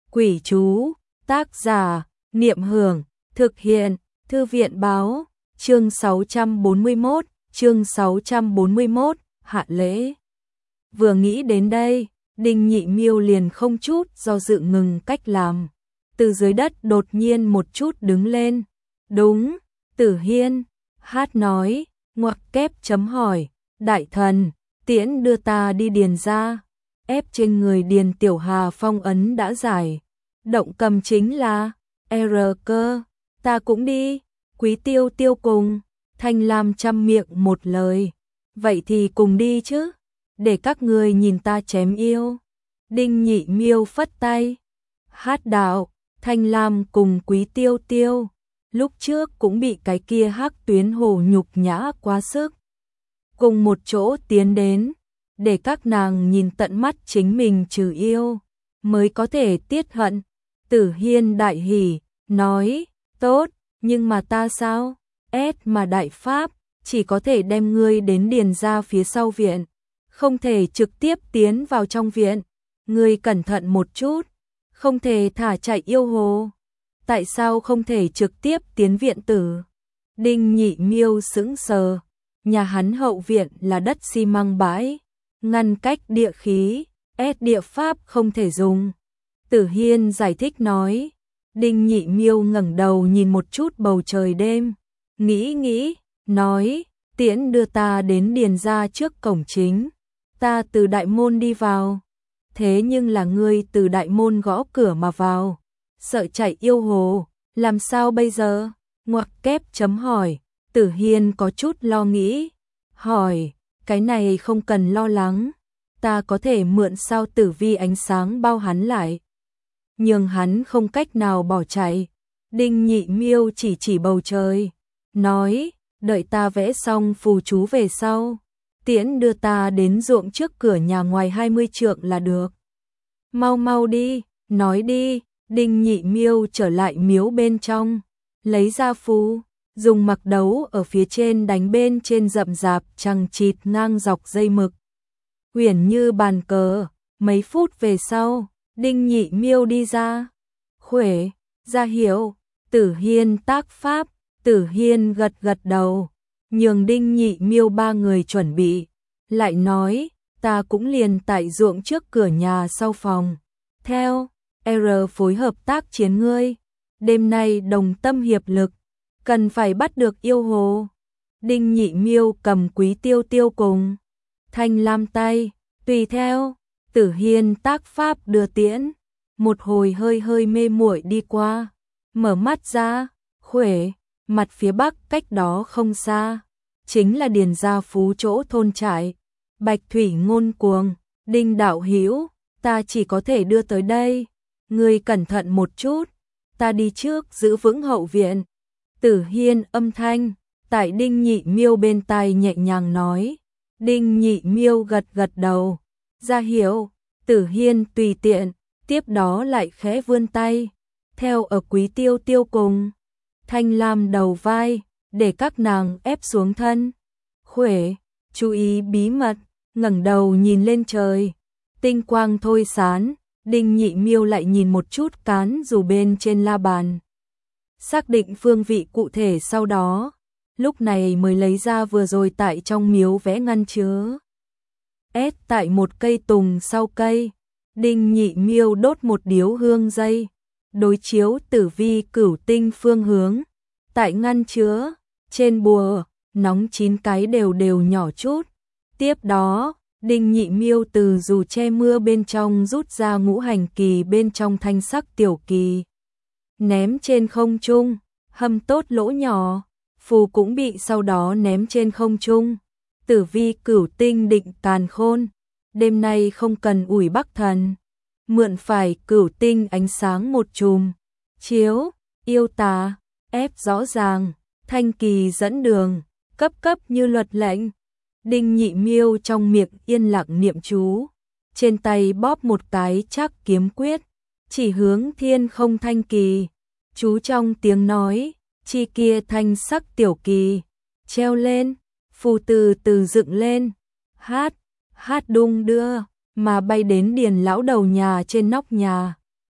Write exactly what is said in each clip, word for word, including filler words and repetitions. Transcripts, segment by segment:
Quỷ chú, tác giả, Niệm Hưởng, thực hiện, Thư viện báo, chương sáu trăm bốn mươi mốt, chương sáu trăm bốn mươi mốt, hạ lễ. Vừa nghĩ đến đây, Đinh Nhị Miêu liền không chút do dự ngừng cách làm. Từ dưới đất đột nhiên một chút đứng lên. Đúng, Tử Hiên, hát nói, ngoặc kép chấm hỏi, đại thần, tiễn đưa ta đi điền ra. Ép trên người Điền Tiểu Hà phong ấn đã giải. Động cầm chính là, R cơ, ta cũng đi, Quý Tiêu Tiêu cùng, Thanh Lam chăm miệng một lời. Vậy thì cùng đi chứ, để các người nhìn ta chém yêu. Đinh Nhị Miêu phất tay. Hát đạo, Thanh Lam cùng Quý Tiêu Tiêu, lúc trước cũng bị cái kia Hắc Tuyến Hồ nhục nhã quá sức. Cùng một chỗ tiến đến, để các nàng nhìn tận mắt chính mình trừ yêu, mới có thể tiết hận. Tử Hiên đại hỉ, nói, tốt, nhưng mà ta sao? Ết mà đại pháp, chỉ có thể đem ngươi đến điền ra phía sau viện, không thể trực tiếp tiến vào trong viện. Ngươi cẩn thận một chút, không thể thả chạy yêu hồ. Tại sao không thể trực tiếp tiến viện tử? Đinh Nhị Miêu sững sờ, nhà hắn hậu viện là đất xi măng bãi, ngăn cách địa khí, ép địa pháp không thể dùng. Tử Hiên giải thích nói. Đinh Nhị Miêu ngẩng đầu nhìn một chút bầu trời đêm, nghĩ nghĩ, nói, tiễn đưa ta đến điền ra trước cổng chính, ta từ đại môn đi vào. Thế nhưng là ngươi từ đại môn gõ cửa mà vào, sợ chạy yêu hồ, làm sao bây giờ? Ngoặc kép chấm hỏi. Tử Hiên có chút lo nghĩ, hỏi, cái này không cần lo lắng, ta có thể mượn sao tử vi ánh sáng bao hắn lại, nhưng hắn không cách nào bỏ chạy. Đinh Nhị Miêu chỉ chỉ bầu trời, nói, đợi ta vẽ xong phù chú về sau, tiễn đưa ta đến ruộng trước cửa nhà ngoài hai mươi trượng là được. Mau mau đi, nói đi. Đinh Nhị Miêu trở lại miếu bên trong, lấy ra phù, dùng mặc đấu ở phía trên đánh bên trên rậm rạp chằng chịt ngang dọc dây mực, huyền như bàn cờ. Mấy phút về sau, Đinh Nhị Miêu đi ra. Khuể, ra hiệu. Tử Hiên tác pháp. Tử Hiên gật gật đầu, nhường Đinh Nhị Miêu ba người chuẩn bị, lại nói, ta cũng liền tại ruộng trước cửa nhà sau phòng. Theo, R phối hợp tác chiến ngươi, đêm nay đồng tâm hiệp lực, cần phải bắt được yêu hồ. Đinh Nhị Miêu cầm Quý Tiêu Tiêu cùng Thanh Lam tay, tùy theo. Tử Hiên tác pháp đưa tiễn, một hồi hơi hơi mê muội đi qua, mở mắt ra, khuể, mặt phía bắc cách đó không xa, chính là điền gia phú chỗ thôn trại. Bạch Thủy ngôn cuồng, Đinh đạo hữu, ta chỉ có thể đưa tới đây, ngươi cẩn thận một chút, ta đi trước giữ vững hậu viện. Tử Hiên âm thanh tại Đinh Nhị Miêu bên tai nhẹ nhàng nói. Đinh Nhị Miêu gật gật đầu, ra hiểu. Tử Hiên tùy tiện, tiếp đó lại khẽ vươn tay, theo ở Quý Tiêu Tiêu cùng Thanh Lam đầu vai, để các nàng ép xuống thân. Khuể, chú ý bí mật, ngẩng đầu nhìn lên trời, tinh quang thôi sán. Đinh Nhị Miêu lại nhìn một chút cán dù bên trên la bàn, xác định phương vị cụ thể, sau đó lúc này mới lấy ra vừa rồi tại trong miếu vẽ ngăn chứa. S tại một cây tùng sau cây, Đinh Nhị Miêu đốt một điếu hương dây, đối chiếu tử vi cửu tinh phương hướng, tại ngăn chứa, trên bùa, nóng chín cái đều đều nhỏ chút. Tiếp đó, Đinh Nhị Miêu từ dù che mưa bên trong rút ra ngũ hành kỳ bên trong thanh sắc tiểu kỳ, ném trên không trung, hâm tốt lỗ nhỏ, phù cũng bị sau đó ném trên không trung. Tử vi cửu tinh định càn khôn, đêm nay không cần ủi bắc thần, mượn phải cửu tinh ánh sáng một chùm, chiếu, yêu tà, ép rõ ràng, thanh kỳ dẫn đường, cấp cấp như luật lệnh. Đinh Nhị Miêu trong miệng yên lặng niệm chú, trên tay bóp một cái chắc kiếm quyết, chỉ hướng thiên không thanh kỳ, chú trong tiếng nói, chi kia thanh sắc tiểu kỳ, treo lên, phù từ từ dựng lên, hát, hát đung đưa, mà bay đến điền lão đầu nhà trên nóc nhà.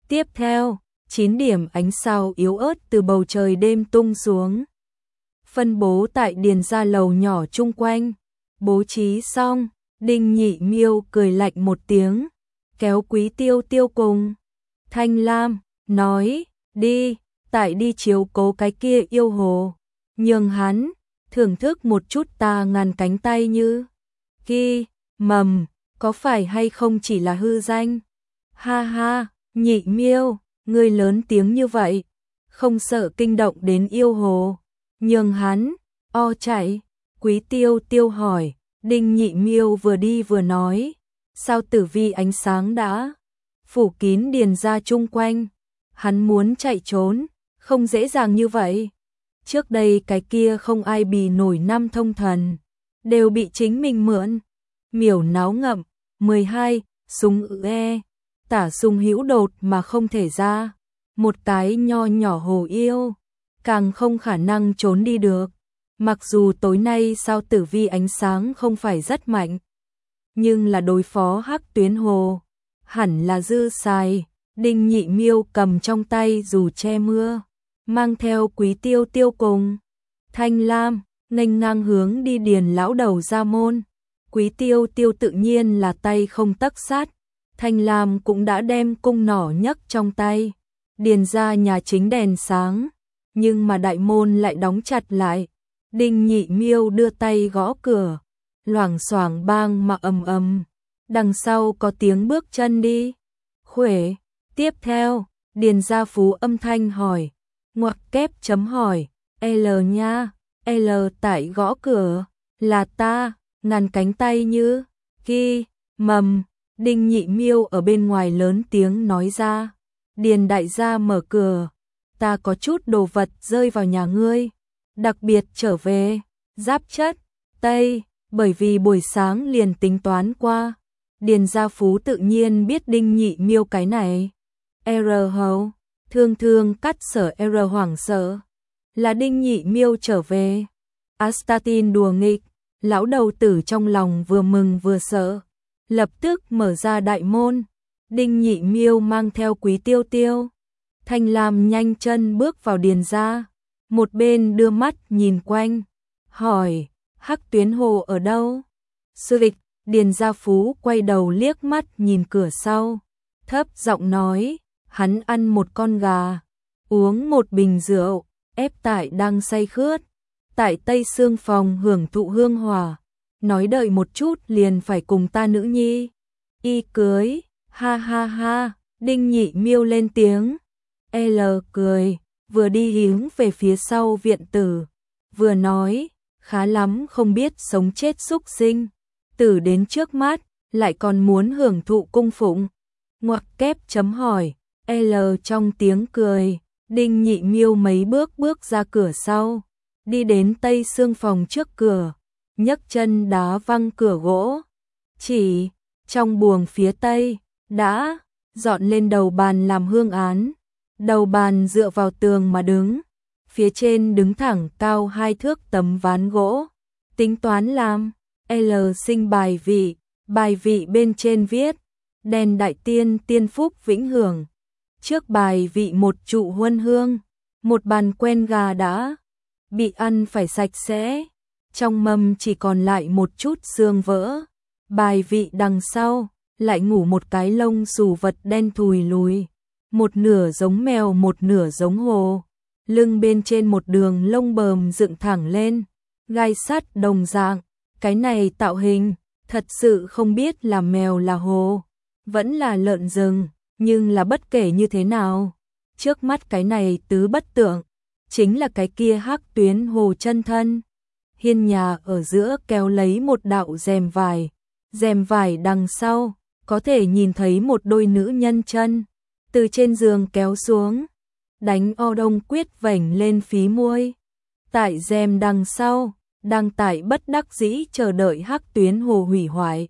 Tiếp theo, chín điểm ánh sao yếu ớt từ bầu trời đêm tung xuống. Phân bố tại điền gia lầu nhỏ chung quanh. Bố trí xong, Đinh Nhị Miêu cười lạnh một tiếng, kéo Quý Tiêu Tiêu cùng Thanh Lam, nói, đi, tại đi chiếu cố cái kia yêu hồ, nhường hắn thưởng thức một chút ta ngàn cánh tay như ki, mầm, có phải hay không chỉ là hư danh. Ha ha, Nhị Miêu, ngươi lớn tiếng như vậy, không sợ kinh động đến yêu hồ, nhường hắn o chạy. Quý Tiêu Tiêu hỏi. Đinh Nhị Miêu vừa đi vừa nói, sao tử vi ánh sáng đã phủ kín điền gia chung quanh, hắn muốn chạy trốn, không dễ dàng như vậy. Trước đây cái kia không ai bì nổi năm thông thần, đều bị chính mình mượn. Miểu náo ngậm, mười hai, súng ư e, tả sung hữu đột mà không thể ra, một cái nho nhỏ hồ yêu, càng không khả năng trốn đi được. Mặc dù tối nay sao tử vi ánh sáng không phải rất mạnh, nhưng là đối phó Hắc Tuyến Hồ, hẳn là dư xài. Đinh Nhị Miêu cầm trong tay dù che mưa, mang theo Quý Tiêu Tiêu cùng Thanh Lam, nghênh ngang hướng đi điền lão đầu ra môn. Quý Tiêu Tiêu tự nhiên là tay không tấc sát, Thanh Lam cũng đã đem cung nỏ nhấc trong tay. Điền ra nhà chính đèn sáng, nhưng mà đại môn lại đóng chặt lại. Đinh Nhị Miêu đưa tay gõ cửa, loảng xoảng bang mà ầm ầm. Đằng sau có tiếng bước chân đi. Khuể, tiếp theo, Điền Gia Phú âm thanh hỏi, ngoặc kép chấm hỏi, L nha, L tại gõ cửa, là ta, ngàn cánh tay như ki, mầm. Đinh Nhị Miêu ở bên ngoài lớn tiếng nói ra. Điền đại gia mở cửa, ta có chút đồ vật rơi vào nhà ngươi. Đặc biệt trở về, giáp chất, Tây, bởi vì buổi sáng liền tính toán qua. Điền Gia Phú tự nhiên biết Đinh Nhị Miêu cái này. R hầu, thương thương cắt sở R hoảng sợ. Là Đinh Nhị Miêu trở về. Astatin đùa nghịch, lão đầu tử trong lòng vừa mừng vừa sợ. Lập tức mở ra đại môn. Đinh Nhị Miêu mang theo Quý Tiêu Tiêu. Thanh Lam nhanh chân bước vào điền gia. Một bên đưa mắt nhìn quanh, hỏi, Hắc Tuyến Hồ ở đâu? Sư vịch, Điền Gia Phú quay đầu liếc mắt nhìn cửa sau, thấp giọng nói, hắn ăn một con gà, uống một bình rượu, ép tại đang say khướt, tại Tây Sương phòng hưởng thụ hương hòa, nói đợi một chút liền phải cùng ta nữ nhi, y cưới, ha ha ha, Đinh Nhị Miêu lên tiếng, L cười. Vừa đi hướng về phía sau viện tử, vừa nói, khá lắm không biết sống chết xúc sinh, tử đến trước mắt, lại còn muốn hưởng thụ cung phụng. Ngoặc kép chấm hỏi, L trong tiếng cười, Đinh Nhị Miêu mấy bước bước ra cửa sau, đi đến Tây Sương phòng trước cửa, nhấc chân đá văng cửa gỗ. Chỉ, trong buồng phía Tây, đã dọn lên đầu bàn làm hương án. Đầu bàn dựa vào tường mà đứng, phía trên đứng thẳng cao hai thước tấm ván gỗ, tính toán làm L sinh bài vị, bài vị bên trên viết, đèn đại tiên tiên phúc vĩnh hưởng. Trước bài vị một trụ huân hương, một bàn quen gà đã bị ăn phải sạch sẽ, trong mâm chỉ còn lại một chút xương vỡ. Bài vị đằng sau, lại ngủ một cái lông xù vật đen thùi lùi. Một nửa giống mèo một nửa giống hồ, lưng bên trên một đường lông bờm dựng thẳng lên, gai sắt đồng dạng, cái này tạo hình, thật sự không biết là mèo là hồ, vẫn là lợn rừng, nhưng là bất kể như thế nào, trước mắt cái này tứ bất tượng, chính là cái kia Hắc Tuyến Hồ chân thân. Hiên nhà ở giữa kéo lấy một đạo rèm vải, rèm vải đằng sau, có thể nhìn thấy một đôi nữ nhân chân. Từ trên giường kéo xuống, đánh o đông quyết vảnh lên phí môi. Tại rèm đằng sau, đang tại bất đắc dĩ chờ đợi Hắc Tuyến Hồ hủy hoại.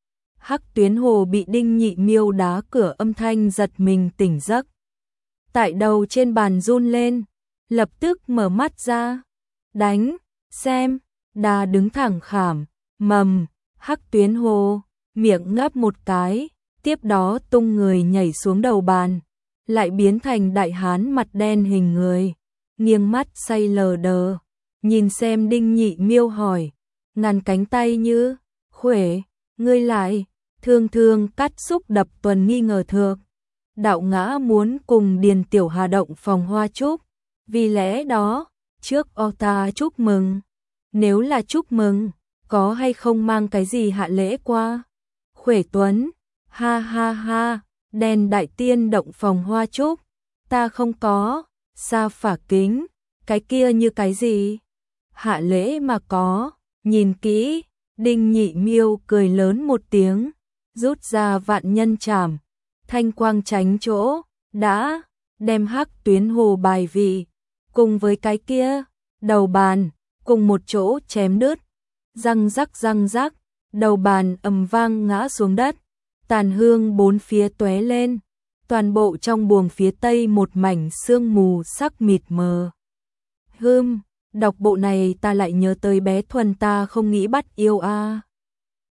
Hắc Tuyến Hồ bị Đinh Nhị Miêu đá cửa âm thanh giật mình tỉnh giấc. Tại đầu trên bàn run lên, lập tức mở mắt ra, đánh, xem, đà đứng thẳng khảm, mầm, Hắc Tuyến Hồ, miệng ngáp một cái. Tiếp đó tung người nhảy xuống đầu bàn, lại biến thành đại hán mặt đen hình người, nghiêng mắt say lờ đờ, nhìn xem Đinh Nhị Miêu hỏi, ngàn cánh tay như, Khuể, ngươi lại, thương thương cắt xúc đập tuần nghi ngờ thược. Đạo ngã muốn cùng Điền Tiểu Hà động phòng hoa trúc, vì lẽ đó, trước o ta chúc mừng. Nếu là chúc mừng, có hay không mang cái gì hạ lễ qua? Khuể Tuấn, ha ha ha, đèn đại tiên động phòng hoa trúc, ta không có, sa phả kính, cái kia như cái gì? Hạ lễ mà có, nhìn kỹ, Đinh Nhị Miêu cười lớn một tiếng, rút ra vạn nhân trảm, thanh quang tránh chỗ, đã, đem hắc tuyến hồ bài vị, cùng với cái kia, đầu bàn, cùng một chỗ chém đứt, răng rắc răng rắc, đầu bàn ầm vang ngã xuống đất, tàn hương bốn phía tóe lên, toàn bộ trong buồng phía tây một mảnh sương mù sắc mịt mờ. Hưm, đọc bộ này ta lại nhớ tới bé Thuần ta không nghĩ bắt yêu a. À.